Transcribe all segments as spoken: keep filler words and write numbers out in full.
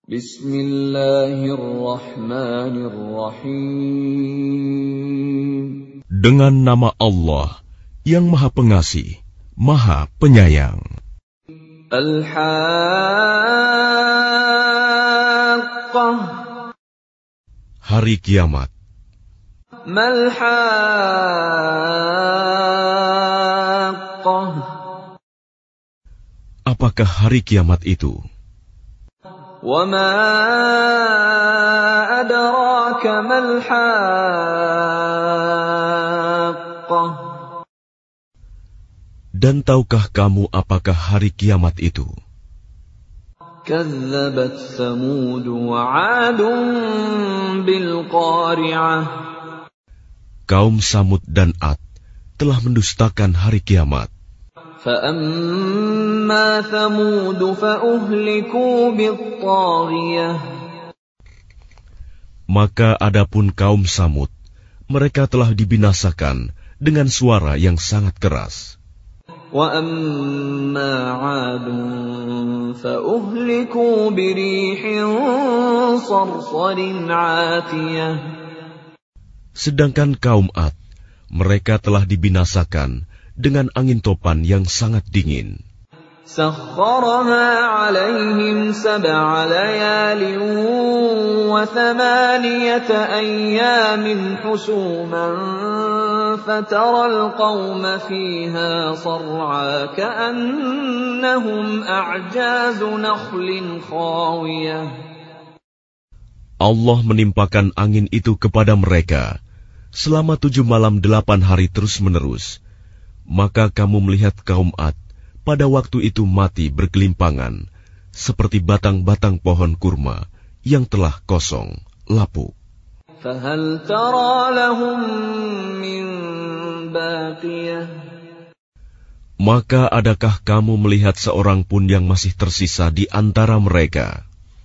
Bismillahirrahmanirrahim. Dengan nama Allah yang Maha Pengasih, Maha Penyayang. Al-Haqqah. Hari Kiamat. Mal-Haqqah. Apakah hari kiamat itu? Wa ma adraka mal-Haqqah. Dan tahukah kamu apakah hari kiamat itu? Kazzabat Thamud wa 'Adun bil qari'ah. Kaum Samud dan Ad telah mendustakan hari kiamat. فَأَمَّا ثَمُودُ فَأُهْلِكُوا بِالطَّاغِيَةِ. Maka adapun kaum Samud, mereka telah dibinasakan dengan suara yang sangat keras. وَأَمَّا عَادٌ فَأُهْلِكُوا بِرِيحٍ صَرْصَرٍ عَاتِيَةٍ. Sedangkan kaum Ad, mereka telah dibinasakan dengan angin topan yang sangat dingin. سَخَّرَهَا عَلَيْهِمْ سَبْعَ لَيَالٍ وَثَمَانِيَةَ أَيَّامٍ حُسُومًا فَتَرَى الْقَوْمَ فِيهَا صَرْعَىٰ كَأَنَّهُمْ أَعْجَازُ نَخْلٍ خَاوِيَةٍ. Allah menimpakan angin itu kepada mereka selama tujuh malam delapan hari terus-menerus. Maka kamu melihat kaum Ad pada waktu itu mati bergelimpangan, seperti batang-batang pohon kurma yang telah kosong, lapuk. فَهَلْ تَرَى لَهُم مِّن بَاقِيَةٍ. Maka adakah kamu melihat seorang pun yang masih tersisa di antara mereka?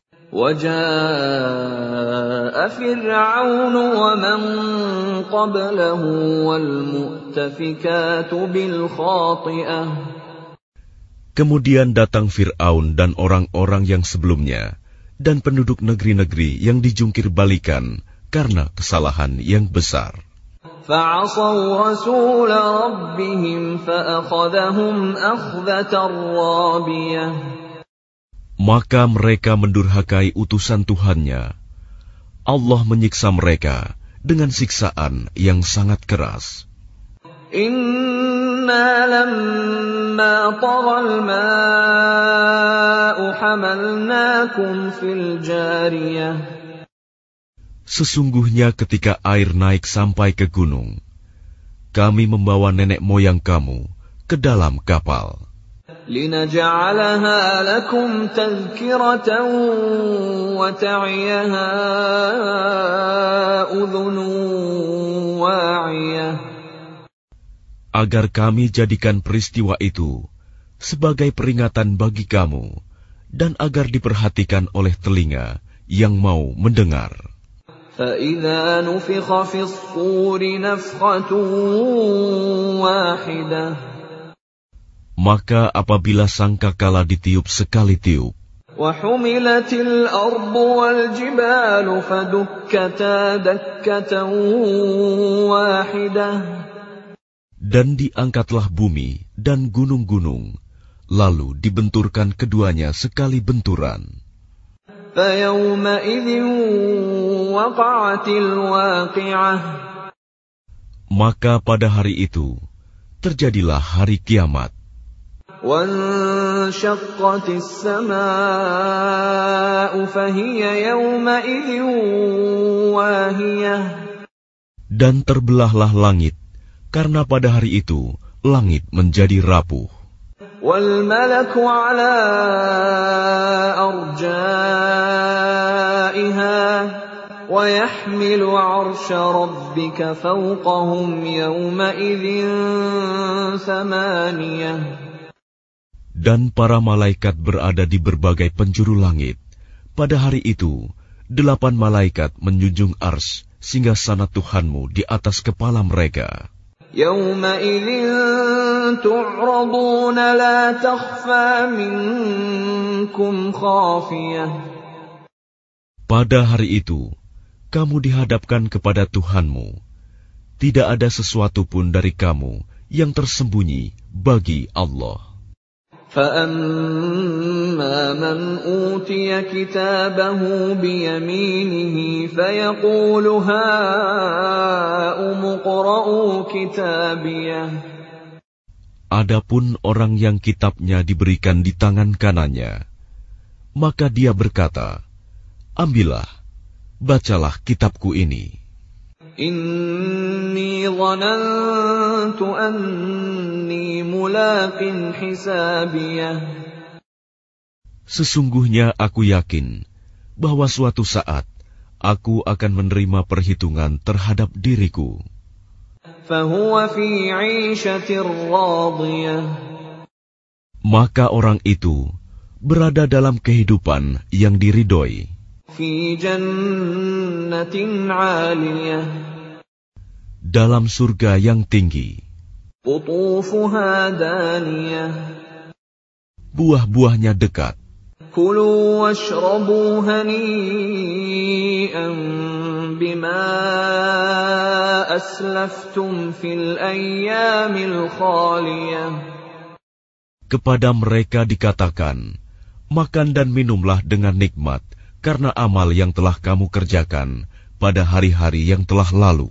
وَجَاءَ فِرْعَوْنُ وَمَن قَبْلَهُ وَالْمُؤْتَفِكَاتُ بِالْخَاطِئَةِ. Kemudian datang Fir'aun dan orang-orang yang sebelumnya, dan penduduk negeri-negeri yang dijungkir balikan karena kesalahan yang besar. فَعَصَوْا رَسُولَ رَبِّهِمْ فَأَخَذَهُمْ أَخْذَةً رَّابِيَةً. Maka mereka mendurhakai utusan Tuhannya. Allah menyiksa mereka dengan siksaan yang sangat keras. Inna lamma taghal ma'u hamalnakum fil jariyah. Sesungguhnya ketika air naik sampai ke gunung, kami membawa nenek moyang kamu ke dalam kapal. لِنَجْعَلَهَا لَكُمْ تَذْكِرَةً وَتَعِيَهَا أُذُنٌ وَاعِيَةٌ. Agar kami jadikan peristiwa itu sebagai peringatan bagi kamu, dan agar diperhatikan oleh telinga yang mau mendengar. فَإِذَا نُفِخَ فِي الصُّورِ نَفْخَةٌ وَاحِدَةٌ. Maka apabila sangkakala ditiup sekali tiup, وَحُمِلَتِ الْأَرْضُ وَالْجِبَالُ فَدُكَّتَا دَكَّةً وَاحِدَةً. Dan diangkatlah bumi dan gunung-gunung, lalu dibenturkan keduanya sekali benturan. فَيَوْمَئِذٍ وَقَعَتِ الْوَاقِعَةُ. Maka pada hari itu terjadilah hari kiamat. وَانشَقَّتِ السَّمَاءُ فَهِيَ يَوْمَئِذٍ وَاهِيَةٌ. Dan terbelahlah langit, karena pada hari itu langit menjadi rapuh. وَالْمَلَكُ عَلَى أَرْجَائِهَا وَيَحْمِلُ عَرْشَ رَبِّكَ فَوْقَهُمْ يَوْمَئِذٍ ثَمَانِيَةٌ. Dan para malaikat berada di berbagai penjuru langit. Pada hari itu, delapan malaikat menjunjung ars singgasana Tuhanmu di atas kepala mereka. يَوْمَئِذٍ تُعْرَضُونَ لَا تَخْفَى مِنكُمْ خَافِيَةٌ. Pada hari itu, kamu dihadapkan kepada Tuhanmu. Tidak ada sesuatu pun dari kamu yang tersembunyi bagi Allah. فَأَمَّا مَنْ أُوتِيَ كِتَابَهُ بِيَمِينِهِ فَيَقُولُ هَاؤُمُ اقْرَءُوا كِتَابِيَهْ. Adapun orang yang kitabnya diberikan di tangan kanannya, maka dia berkata, ambillah, bacalah kitabku ini. Inni dhanantu anni mulaqin hisabiyah. Sesungguhnya aku yakin bahwa suatu saat aku akan menerima perhitungan terhadap diriku. Fahuwa fi 'ishatir radiyah. Maka orang itu berada dalam kehidupan yang diridhoi. Fi jannatin 'aliyah. Dalam surga yang tinggi. Qutufuha daniyah. Buah-buahnya dekat. Kulu washrabu hani'an bima aslaftum fil ayyamil khaliyah. Kepada mereka dikatakan, makan dan minumlah dengan nikmat karena amal yang telah kamu kerjakan pada hari-hari yang telah lalu.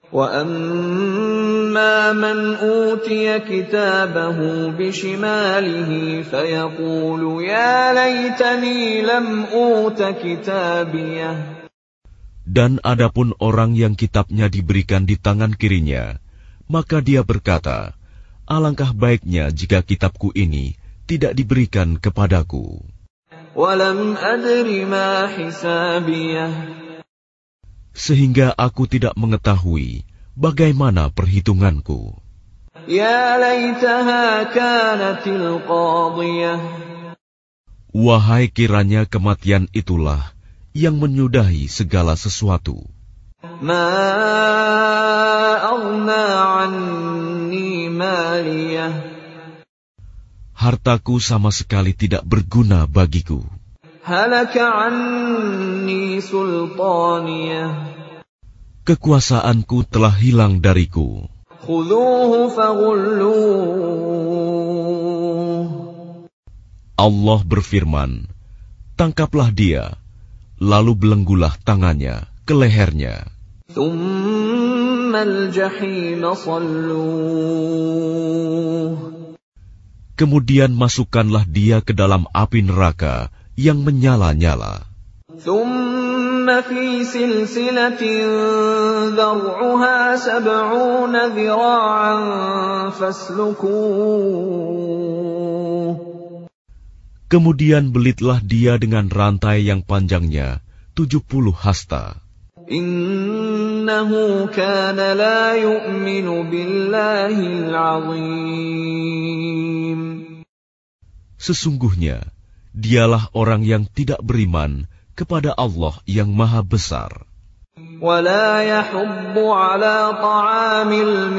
وَأَمَّا مَنْ أُوتِيَ كِتَابَهُ بِشِمَالِهِ فَيَقُولُ يَا لَيْتَنِي لَمْ أُوتَ كِتَابِيَهْ. Dan adapun orang yang kitabnya diberikan di tangan kirinya, maka dia berkata, alangkah baiknya jika kitabku ini tidak diberikan kepadaku. وَلَمْ أَدْرِ مَا حِسَابِيَهْ. Sehingga aku tidak mengetahui bagaimana perhitunganku. Ya laitaha kanatil qadiyah. Wahai kiranya kematian itulah yang menyudahi segala sesuatu. Ma aghna anni maliyah. Hartaku sama sekali tidak berguna bagiku. Halaka anni sultaniyah. Kekuasaanku telah hilang dariku. Khudhuhu faghulluh. Allah berfirman, tangkaplah dia, lalu belenggulah tangannya ke lehernya. Thummal jahim salluh. Kemudian masukkanlah dia ke dalam api neraka yang menyala-nyala. Thumma fi silsilatin dhar'uha sab'una dhira'an faslukuh. Kemudian belitlah dia dengan rantai yang panjangnya tujuh puluh hasta. Innahu kana la yu'minu billahil azim. Sesungguhnya dialah orang yang tidak beriman kepada Allah yang Maha Besar. Wala yahubbu ala ta'amil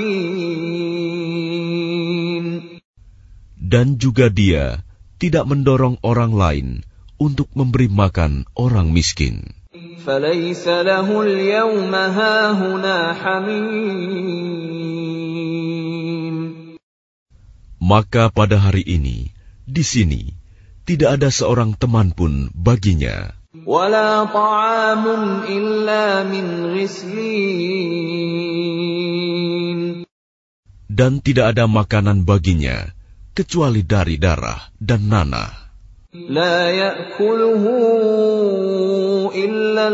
miskin. Dan juga dia tidak mendorong orang lain untuk memberi makan orang miskin. Falaysa lahul yawma hahuna hamim. Maka pada hari ini, di sini, tidak ada seorang teman pun baginya. Wala ta'amun illa min ghislin. Dan tidak ada makanan baginya, kecuali dari darah dan nanah. La ya'kuluhu illa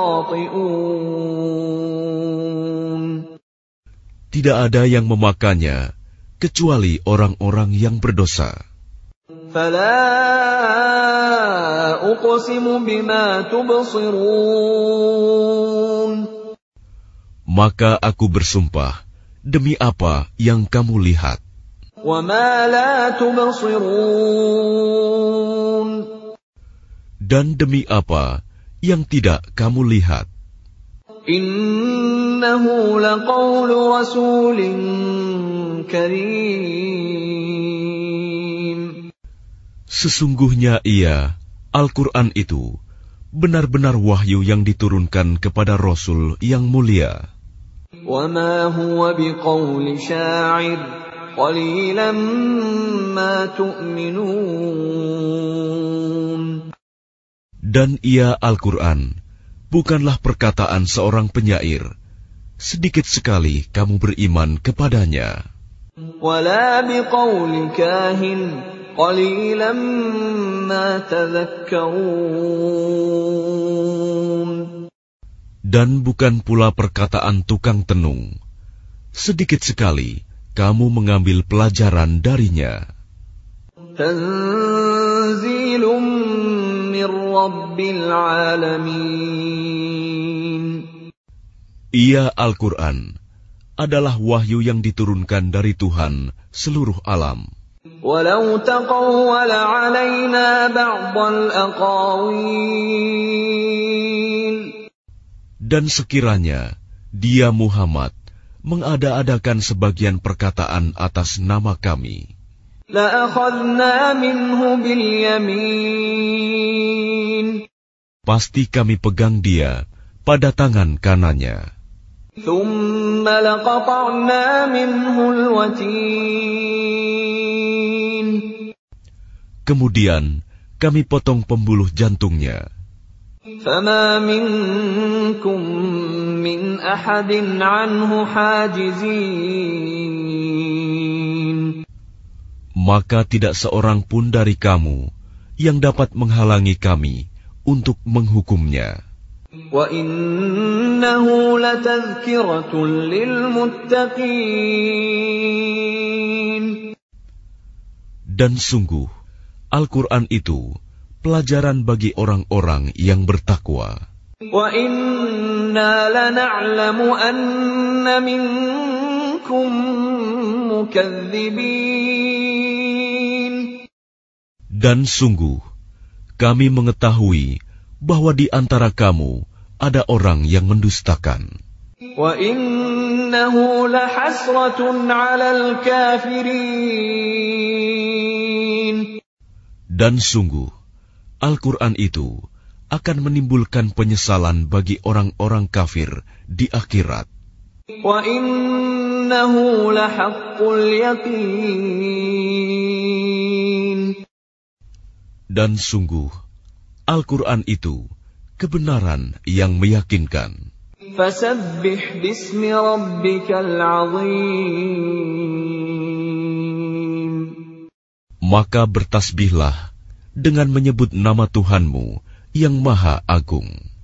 al-khati'un. Tidak ada yang memakannya, kecuali orang-orang yang berdosa. Fala uqsimu bima tubsirun. Maka aku bersumpah, demi apa yang kamu lihat. Wa ma la tubsirun. Dan demi apa yang tidak kamu lihat. Innahu laqawlu rasulin karim. Sesungguhnya ia, Al-Quran itu, benar-benar wahyu yang diturunkan kepada Rasul yang mulia. وَمَا هُوَ بِقَوْلِ شَاعِرٍ قَلِيلًا مَا تُؤْمِنُونَ. Dan ia Al-Quran bukanlah perkataan seorang penyair, sedikit sekali kamu beriman kepadanya. وَلَا بِقَوْلِ كَاهِنٍ قَلِيلًا مَا تَذَكَّرُونَ. Dan bukan pula perkataan tukang tenung, sedikit sekali kamu mengambil pelajaran darinya. Tanzilum min Rabbil Alamin. Ia Al-Quran adalah wahyu yang diturunkan dari Tuhan seluruh alam. Walau taqawwala alaina ba'dal aqawil. Dan sekiranya dia Muhammad mengada-adakan sebagian perkataan atas nama kami, la'akhadna minhu bil yamin. Pasti kami pegang dia pada tangan kanannya. Thumma laqata'na minhu al-watin. Kemudian kami potong pembuluh jantungnya. Fama minkum min ahadin anhu hajizin. Maka tidak seorang pun dari kamu yang dapat menghalangi kami untuk menghukumnya. Wa innahu latadhkiratun lil muttaqin. Dan sungguh Al-Quran itu pelajaran bagi orang-orang yang bertakwa. Wa inna lana'lamu anna minkum mukadzibin. Dan sungguh kami mengetahui bahwa di antara kamu ada orang yang mendustakan. Wa innahu lahasratun 'alal kafirin. Dan sungguh Al-Quran itu akan menimbulkan penyesalan bagi orang-orang kafir di akhirat. Wa innahu lahaqqul yaqin. Dan sungguh Al-Quran itu kebenaran yang meyakinkan. Fasabbih bismi rabbikal 'azim. Maka bertasbihlah dengan menyebut nama Tuhanmu yang Maha Agung.